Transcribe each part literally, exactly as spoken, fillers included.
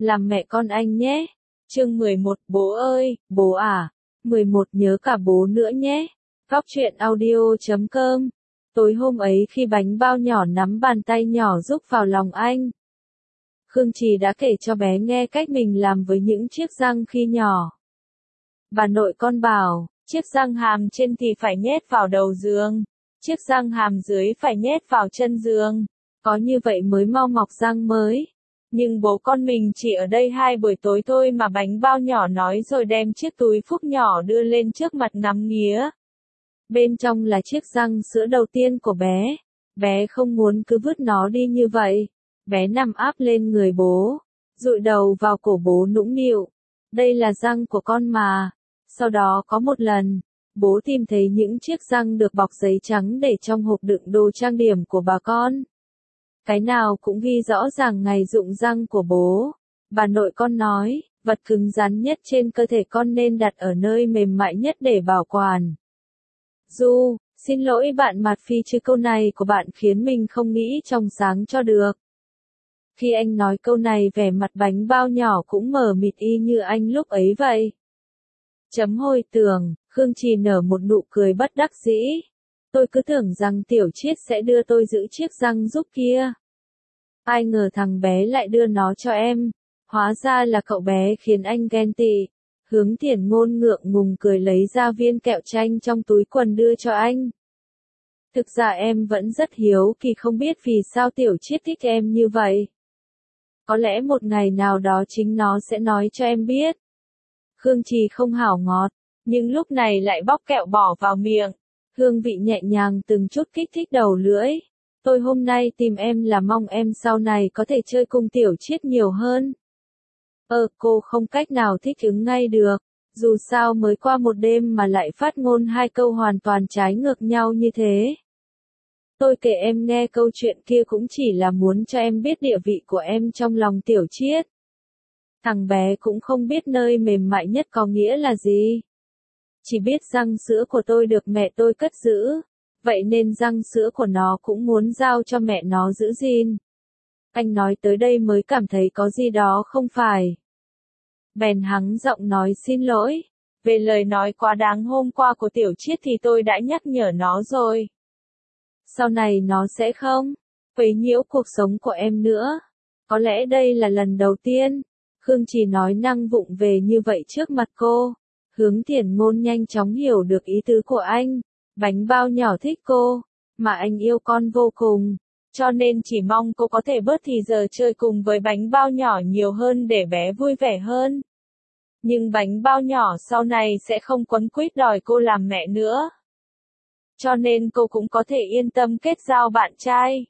làm mẹ con anh nhé. Chương mười một, bố ơi, bố à. mười một nhớ cả bố nữa nhé. Góc truyện audio chấm com. Tối hôm ấy khi bánh bao nhỏ nắm bàn tay nhỏ rúc vào lòng anh, Khương Trì đã kể cho bé nghe cách mình làm với những chiếc răng khi nhỏ. Bà nội con bảo, chiếc răng hàm trên thì phải nhét vào đầu giường, chiếc răng hàm dưới phải nhét vào chân giường, có như vậy mới mau mọc răng mới. Nhưng bố con mình chỉ ở đây hai buổi tối thôi mà bánh bao nhỏ nói rồi đem chiếc túi phúc nhỏ đưa lên trước mặt ngắm nghía. Bên trong là chiếc răng sữa đầu tiên của bé. Bé không muốn cứ vứt nó đi như vậy. Bé nằm áp lên người bố, dụi đầu vào cổ bố nũng nịu. Đây là răng của con mà. Sau đó có một lần, bố tìm thấy những chiếc răng được bọc giấy trắng để trong hộp đựng đồ trang điểm của bà con. Cái nào cũng ghi rõ ràng ngày dụng răng của bố. Bà nội con nói, vật cứng rắn nhất trên cơ thể con nên đặt ở nơi mềm mại nhất để bảo quản. Du, xin lỗi bạn Mạt Phi chứ câu này của bạn khiến mình không nghĩ trong sáng cho được. Khi anh nói câu này vẻ mặt bánh bao nhỏ cũng mờ mịt y như anh lúc ấy vậy. Chấm hồi tưởng, Khương Trì nở một nụ cười bất đắc dĩ. Tôi cứ tưởng rằng Tiểu Chiết sẽ đưa tôi giữ chiếc răng giúp kia. Ai ngờ thằng bé lại đưa nó cho em. Hóa ra là cậu bé khiến anh ghen tị. Hướng Thiển Ngôn ngượng ngùng cười lấy ra viên kẹo chanh trong túi quần đưa cho anh. Thực ra em vẫn rất hiếu kỳ không biết vì sao Tiểu Chiết thích em như vậy. Có lẽ một ngày nào đó chính nó sẽ nói cho em biết. Khương Trì không hảo ngọt, nhưng lúc này lại bóc kẹo bỏ vào miệng. Hương vị nhẹ nhàng từng chút kích thích đầu lưỡi. Tôi hôm nay tìm em là mong em sau này có thể chơi cùng Tiểu Chiết nhiều hơn. Ờ, cô không cách nào thích ứng ngay được. Dù sao mới qua một đêm mà lại phát ngôn hai câu hoàn toàn trái ngược nhau như thế. Tôi kể em nghe câu chuyện kia cũng chỉ là muốn cho em biết địa vị của em trong lòng Tiểu Chiết. Thằng bé cũng không biết nơi mềm mại nhất có nghĩa là gì. Chỉ biết răng sữa của tôi được mẹ tôi cất giữ. Vậy nên răng sữa của nó cũng muốn giao cho mẹ nó giữ gìn. Anh nói tới đây mới cảm thấy có gì đó không phải. Bèn hắng giọng nói xin lỗi. Về lời nói quá đáng hôm qua của Tiểu Chiết thì tôi đã nhắc nhở nó rồi. Sau này nó sẽ không quấy nhiễu cuộc sống của em nữa. Có lẽ đây là lần đầu tiên Khương Trì nói năng vụng về như vậy trước mặt cô. Hướng Thiển Ngôn nhanh chóng hiểu được ý tứ của anh. Bánh bao nhỏ thích cô, mà anh yêu con vô cùng. Cho nên chỉ mong cô có thể bớt thì giờ chơi cùng với bánh bao nhỏ nhiều hơn để bé vui vẻ hơn. Nhưng bánh bao nhỏ sau này sẽ không quấn quýt đòi cô làm mẹ nữa. Cho nên cô cũng có thể yên tâm kết giao bạn trai.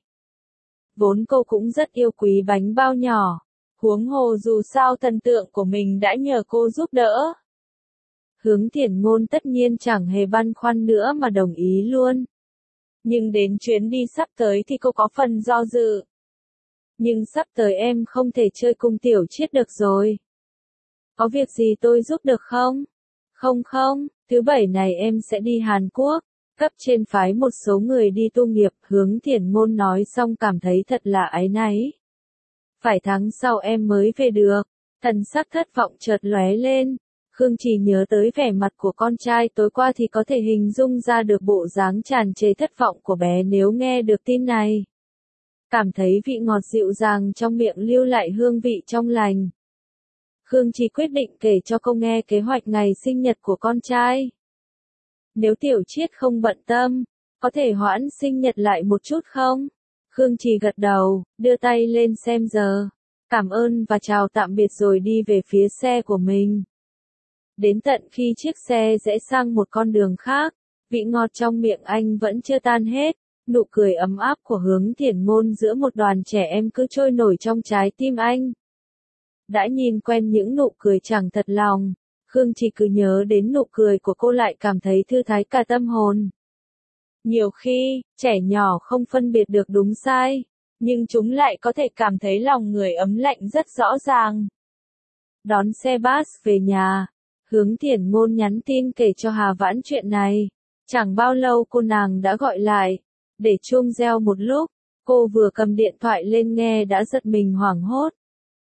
Vốn cô cũng rất yêu quý bánh bao nhỏ. Huống hồ dù sao thần tượng của mình đã nhờ cô giúp đỡ. Hướng Thiển Ngôn tất nhiên chẳng hề băn khoăn nữa mà đồng ý luôn. Nhưng đến chuyến đi sắp tới thì cô có phần do dự. Nhưng sắp tới em không thể chơi cùng Tiểu Chiết được rồi. Có việc gì tôi giúp được không? Không không, thứ bảy này em sẽ đi Hàn Quốc. Cấp trên phái một số người đi tu nghiệp. Hướng Thiển Ngôn nói xong cảm thấy thật là áy náy. Phải tháng sau em mới về được. Thần sắc thất vọng chợt lóe lên. Khương Trì nhớ tới vẻ mặt của con trai tối qua thì có thể hình dung ra được bộ dáng tràn trề thất vọng của bé nếu nghe được tin này. Cảm thấy vị ngọt dịu dàng trong miệng lưu lại hương vị trong lành. Khương Trì quyết định kể cho cô nghe kế hoạch ngày sinh nhật của con trai. Nếu Tiểu Chiết không bận tâm, có thể hoãn sinh nhật lại một chút không? Khương Trì gật đầu, đưa tay lên xem giờ. Cảm ơn và chào tạm biệt rồi đi về phía xe của mình. Đến tận khi chiếc xe rẽ sang một con đường khác, vị ngọt trong miệng anh vẫn chưa tan hết, nụ cười ấm áp của Hướng Thiển Ngôn giữa một đoàn trẻ em cứ trôi nổi trong trái tim anh. Đã nhìn quen những nụ cười chẳng thật lòng, Khương chỉ cứ nhớ đến nụ cười của cô lại cảm thấy thư thái cả tâm hồn. Nhiều khi, trẻ nhỏ không phân biệt được đúng sai, nhưng chúng lại có thể cảm thấy lòng người ấm lạnh rất rõ ràng. Đón xe bus về nhà. Hướng Thiển Ngôn nhắn tin kể cho Hà Vãn chuyện này. Chẳng bao lâu cô nàng đã gọi lại. Để chuông reo một lúc, cô vừa cầm điện thoại lên nghe đã giật mình hoảng hốt.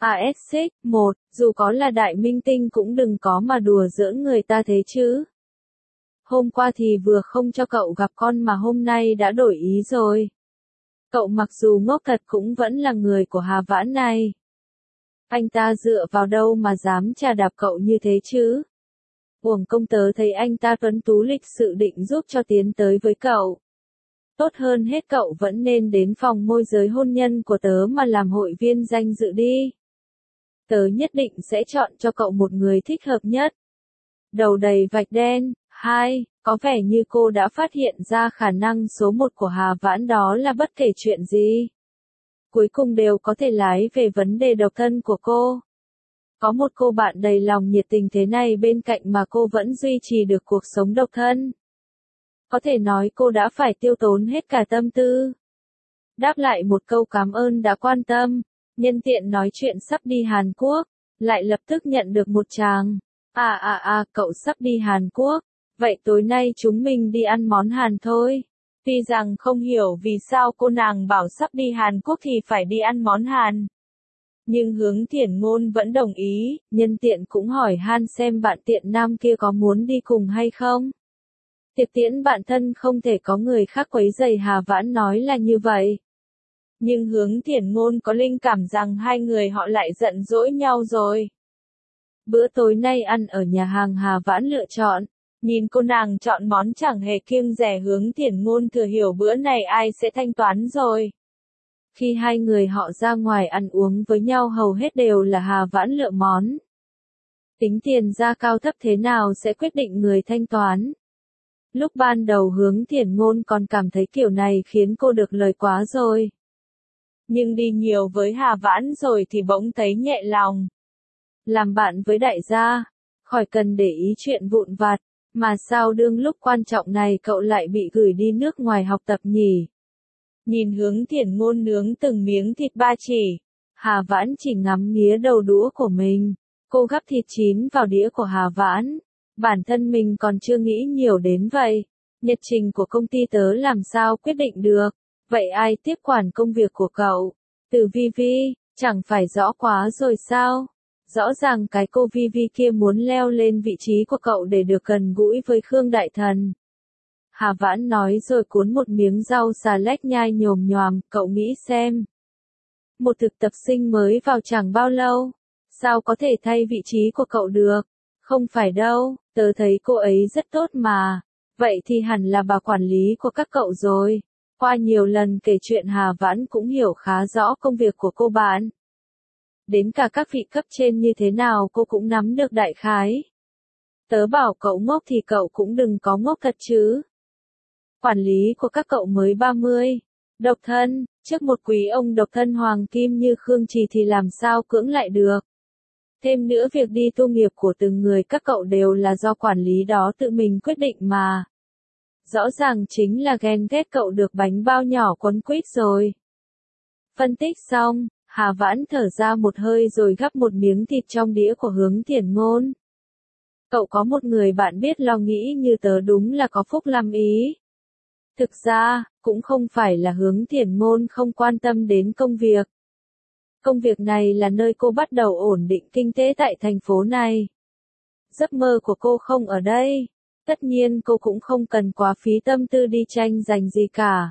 a ét xích, một, dù có là đại minh tinh cũng đừng có mà đùa giỡn người ta thế chứ. Hôm qua thì vừa không cho cậu gặp con mà hôm nay đã đổi ý rồi. Cậu mặc dù ngốc thật cũng vẫn là người của Hà Vãn này. Anh ta dựa vào đâu mà dám chà đạp cậu như thế chứ? Uổng công tớ thấy anh ta tuấn tú lịch sự định giúp cho tiến tới với cậu. Tốt hơn hết cậu vẫn nên đến phòng môi giới hôn nhân của tớ mà làm hội viên danh dự đi. Tớ nhất định sẽ chọn cho cậu một người thích hợp nhất. Đầu đầy vạch đen. Hai, có vẻ như cô đã phát hiện ra khả năng số một của Hà Vãn đó là bất kể chuyện gì, cuối cùng đều có thể lái về vấn đề độc thân của cô. Có một cô bạn đầy lòng nhiệt tình thế này bên cạnh mà cô vẫn duy trì được cuộc sống độc thân. Có thể nói cô đã phải tiêu tốn hết cả tâm tư. Đáp lại một câu cảm ơn đã quan tâm, nhân tiện nói chuyện sắp đi Hàn Quốc, lại lập tức nhận được một tràng. À à à, cậu sắp đi Hàn Quốc. Vậy tối nay chúng mình đi ăn món Hàn thôi. Tuy rằng không hiểu vì sao cô nàng bảo sắp đi Hàn Quốc thì phải đi ăn món Hàn. Nhưng Hướng Thiển Ngôn vẫn đồng ý, nhân tiện cũng hỏi han xem bạn tiện nam kia có muốn đi cùng hay không. Tiệc tiễn bạn thân không thể có người khác quấy rầy, Hà Vãn nói là như vậy. Nhưng Hướng Thiển Ngôn có linh cảm rằng hai người họ lại giận dỗi nhau rồi. Bữa tối nay ăn ở nhà hàng Hà Vãn lựa chọn. Nhìn cô nàng chọn món chẳng hề kiêng dè, Hướng Thiển Ngôn thừa hiểu bữa này ai sẽ thanh toán rồi. Khi hai người họ ra ngoài ăn uống với nhau hầu hết đều là Hà Vãn lựa món. Tính tiền ra cao thấp thế nào sẽ quyết định người thanh toán. Lúc ban đầu Hướng Thiển Ngôn còn cảm thấy kiểu này khiến cô được lời quá rồi. Nhưng đi nhiều với Hà Vãn rồi thì bỗng thấy nhẹ lòng. Làm bạn với đại gia, khỏi cần để ý chuyện vụn vặt. Mà sao đương lúc quan trọng này cậu lại bị gửi đi nước ngoài học tập nhỉ? Nhìn Hướng Thiển Ngôn nướng từng miếng thịt ba chỉ, Hà Vãn chỉ ngắm nghía đầu đũa của mình. Cô gắp thịt chín vào đĩa của Hà Vãn. Bản thân mình còn chưa nghĩ nhiều đến vậy. Nhật trình của công ty tớ làm sao quyết định được? Vậy ai tiếp quản công việc của cậu? Từ Vi Vi, chẳng phải rõ quá rồi sao? Rõ ràng cái cô Vi Vi kia muốn leo lên vị trí của cậu để được gần gũi với Khương Đại Thần. Hà Vãn nói rồi cuốn một miếng rau xà lách nhai nhồm nhoàm, cậu nghĩ xem. Một thực tập sinh mới vào chẳng bao lâu, sao có thể thay vị trí của cậu được? Không phải đâu, tớ thấy cô ấy rất tốt mà. Vậy thì hẳn là bà quản lý của các cậu rồi. Qua nhiều lần kể chuyện Hà Vãn cũng hiểu khá rõ công việc của cô bạn. Đến cả các vị cấp trên như thế nào cô cũng nắm được đại khái. Tớ bảo cậu ngốc thì cậu cũng đừng có ngốc thật chứ. Quản lý của các cậu mới ba mươi, độc thân, trước một quý ông độc thân hoàng kim như Khương Trì thì làm sao cưỡng lại được. Thêm nữa việc đi tu nghiệp của từng người các cậu đều là do quản lý đó tự mình quyết định mà. Rõ ràng chính là ghen ghét cậu được bánh bao nhỏ quấn quýt rồi. Phân tích xong, Hà Vãn thở ra một hơi rồi gắp một miếng thịt trong đĩa của Hướng Thiển Ngôn. Cậu có một người bạn biết lo nghĩ như tớ đúng là có phúc lắm ý. Thực ra, cũng không phải là Hướng Thiển Ngôn không quan tâm đến công việc. Công việc này là nơi cô bắt đầu ổn định kinh tế tại thành phố này. Giấc mơ của cô không ở đây. Tất nhiên cô cũng không cần quá phí tâm tư đi tranh giành gì cả.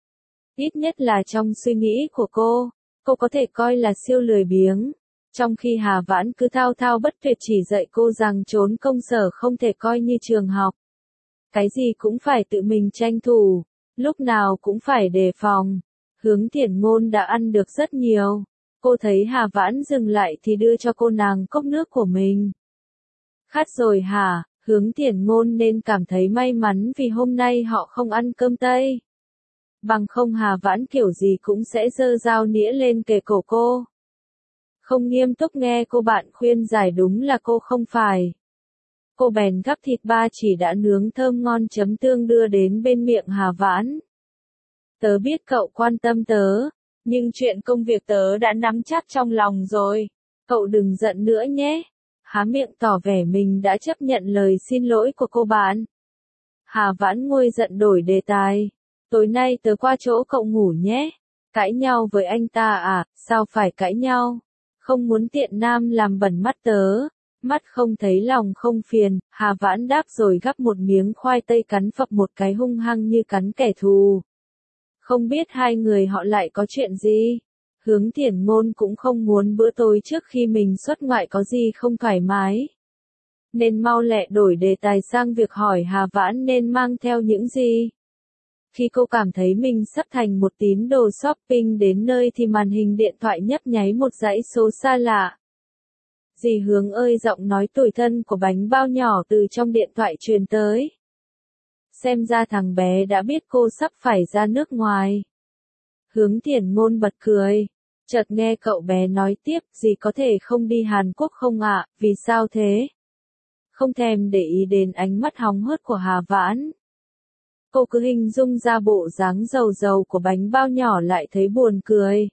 Ít nhất là trong suy nghĩ của cô, cô có thể coi là siêu lười biếng. Trong khi Hà Vãn cứ thao thao bất tuyệt chỉ dạy cô rằng trốn công sở không thể coi như trường học. Cái gì cũng phải tự mình tranh thủ, lúc nào cũng phải đề phòng. Hướng Thiển Ngôn đã ăn được rất nhiều. Cô thấy Hà Vãn dừng lại thì đưa cho cô nàng cốc nước của mình. Khát rồi hả? Hướng Thiển Ngôn nên cảm thấy may mắn vì hôm nay họ không ăn cơm Tây. Bằng không Hà Vãn kiểu gì cũng sẽ giơ dao nĩa lên kề cổ cô. Không nghiêm túc nghe cô bạn khuyên giải đúng là cô không phải. Cô bèn gắp thịt ba chỉ đã nướng thơm ngon chấm tương đưa đến bên miệng Hà Vãn. Tớ biết cậu quan tâm tớ, nhưng chuyện công việc tớ đã nắm chắc trong lòng rồi. Cậu đừng giận nữa nhé. Há miệng tỏ vẻ mình đã chấp nhận lời xin lỗi của cô bạn. Hà Vãn nguôi giận đổi đề tài. Tối nay tớ qua chỗ cậu ngủ nhé. Cãi nhau với anh ta à, sao phải cãi nhau? Không muốn tiện nam làm bẩn mắt tớ. Mắt không thấy lòng không phiền, Hà Vãn đáp rồi gắp một miếng khoai tây cắn phập một cái hung hăng như cắn kẻ thù. Không biết hai người họ lại có chuyện gì? Hướng Thiển Ngôn cũng không muốn bữa tối trước khi mình xuất ngoại có gì không thoải mái. Nên mau lẹ đổi đề tài sang việc hỏi Hà Vãn nên mang theo những gì. Khi cô cảm thấy mình sắp thành một tín đồ shopping đến nơi thì màn hình điện thoại nhấp nháy một dãy số xa lạ. Dì Hướng ơi, giọng nói tủi thân của bánh bao nhỏ từ trong điện thoại truyền tới. Xem ra thằng bé đã biết cô sắp phải ra nước ngoài. Hướng Thiển Ngôn bật cười. Chợt nghe cậu bé nói tiếp, dì có thể không đi Hàn Quốc không ạ, vì sao thế? Không thèm để ý đến ánh mắt hóng hớt của Hà Vãn. Cô cứ hình dung ra bộ dáng giàu giàu của bánh bao nhỏ lại thấy buồn cười.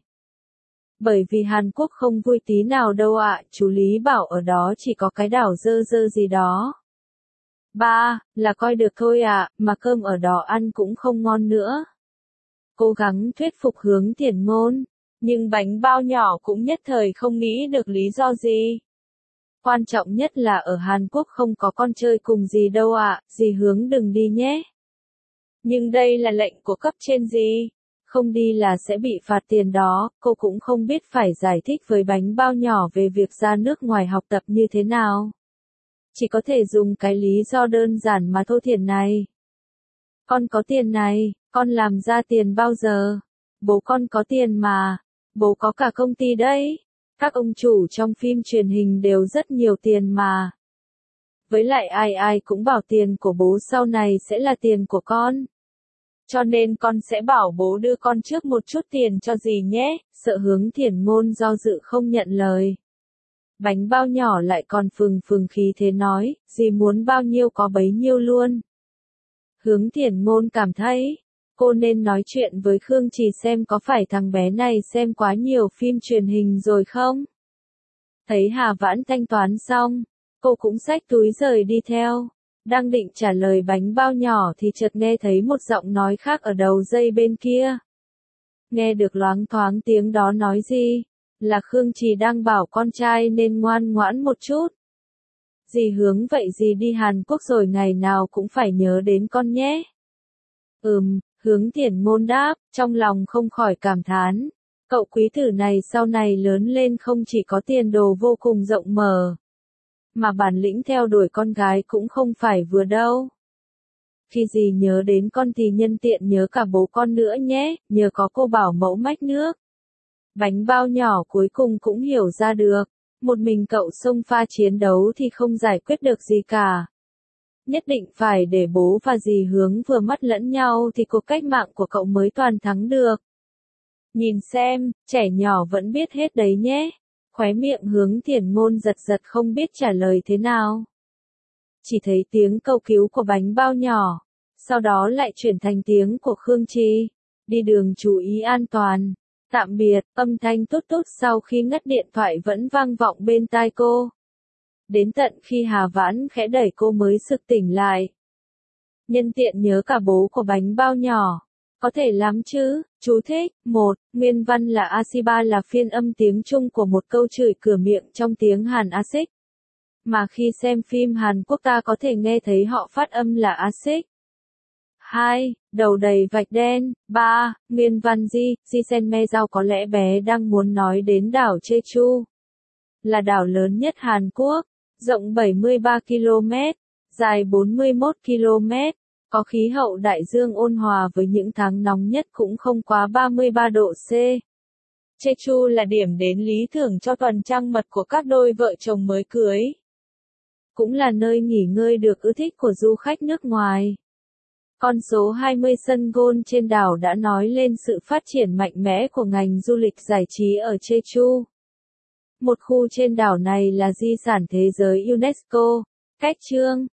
Bởi vì Hàn Quốc không vui tí nào đâu ạ, chú Lý bảo ở đó chỉ có cái đảo dơ dơ gì đó. Ba, là coi được thôi ạ, mà cơm ở đó ăn cũng không ngon nữa. Cố gắng thuyết phục Hướng Thiển Ngôn, nhưng bánh bao nhỏ cũng nhất thời không nghĩ được lý do gì. Quan trọng nhất là ở Hàn Quốc không có con chơi cùng gì đâu ạ, dì Hướng đừng đi nhé. Nhưng đây là lệnh của cấp trên dì. Không đi là sẽ bị phạt tiền đó, cô cũng không biết phải giải thích với bánh bao nhỏ về việc ra nước ngoài học tập như thế nào. Chỉ có thể dùng cái lý do đơn giản mà thô thiển này. Con có tiền này, con làm ra tiền bao giờ? Bố con có tiền mà, bố có cả công ty đấy. Các ông chủ trong phim truyền hình đều rất nhiều tiền mà. Với lại ai ai cũng bảo tiền của bố sau này sẽ là tiền của con. Cho nên con sẽ bảo bố đưa con trước một chút tiền cho dì nhé, sợ Hướng Thiển Ngôn do dự không nhận lời. Bánh bao nhỏ lại còn phừng phừng khí thế nói, dì muốn bao nhiêu có bấy nhiêu luôn. Hướng Thiển Ngôn cảm thấy, cô nên nói chuyện với Khương Trì xem có phải thằng bé này xem quá nhiều phim truyền hình rồi không. Thấy Hà Vãn thanh toán xong, cô cũng xách túi rời đi theo. Đang định trả lời bánh bao nhỏ thì chợt nghe thấy một giọng nói khác ở đầu dây bên kia. Nghe được loáng thoáng tiếng đó nói gì? Là Khương Trì đang bảo con trai nên ngoan ngoãn một chút. Dì Hướng vậy dì đi Hàn Quốc rồi ngày nào cũng phải nhớ đến con nhé. Ừm, Hướng Thiển Ngôn đáp, trong lòng không khỏi cảm thán. Cậu quý tử này sau này lớn lên không chỉ có tiền đồ vô cùng rộng mở. Mà bản lĩnh theo đuổi con gái cũng không phải vừa đâu. Khi dì nhớ đến con thì nhân tiện nhớ cả bố con nữa nhé, nhờ có cô bảo mẫu mách nước. Bánh bao nhỏ cuối cùng cũng hiểu ra được, một mình cậu xông pha chiến đấu thì không giải quyết được gì cả. Nhất định phải để bố và dì Hướng vừa mắt lẫn nhau thì cuộc cách mạng của cậu mới toàn thắng được. Nhìn xem, trẻ nhỏ vẫn biết hết đấy nhé. Khóe miệng Hướng Thiển Ngôn giật giật không biết trả lời thế nào. Chỉ thấy tiếng cầu cứu của bánh bao nhỏ, sau đó lại chuyển thành tiếng của Khương Trì. Đi đường chú ý an toàn. Tạm biệt, âm thanh tút tút sau khi ngắt điện thoại vẫn vang vọng bên tai cô. Đến tận khi Hà Vãn khẽ đẩy cô mới sực tỉnh lại. Nhân tiện nhớ cả bố của bánh bao nhỏ. Có thể lắm chứ, chú thích. Một, nguyên văn là Asiba là phiên âm tiếng Trung của một câu chửi cửa miệng trong tiếng Hàn Asic. Mà khi xem phim Hàn Quốc ta có thể nghe thấy họ phát âm là Asic. Hai, đầu đầy vạch đen. Ba, nguyên văn Ji, Ji Sen Me Giao có lẽ bé đang muốn nói đến đảo Jeju. Là đảo lớn nhất Hàn Quốc, rộng bảy mươi ba ki lô mét, dài bốn mươi mốt ki lô mét. Có khí hậu đại dương ôn hòa với những tháng nóng nhất cũng không quá ba mươi ba độ C. Jeju là điểm đến lý tưởng cho tuần trăng mật của các đôi vợ chồng mới cưới. Cũng là nơi nghỉ ngơi được ưa thích của du khách nước ngoài. Con số hai mươi sân golf trên đảo đã nói lên sự phát triển mạnh mẽ của ngành du lịch giải trí ở Jeju. Một khu trên đảo này là di sản thế giới UNESCO. Cách chương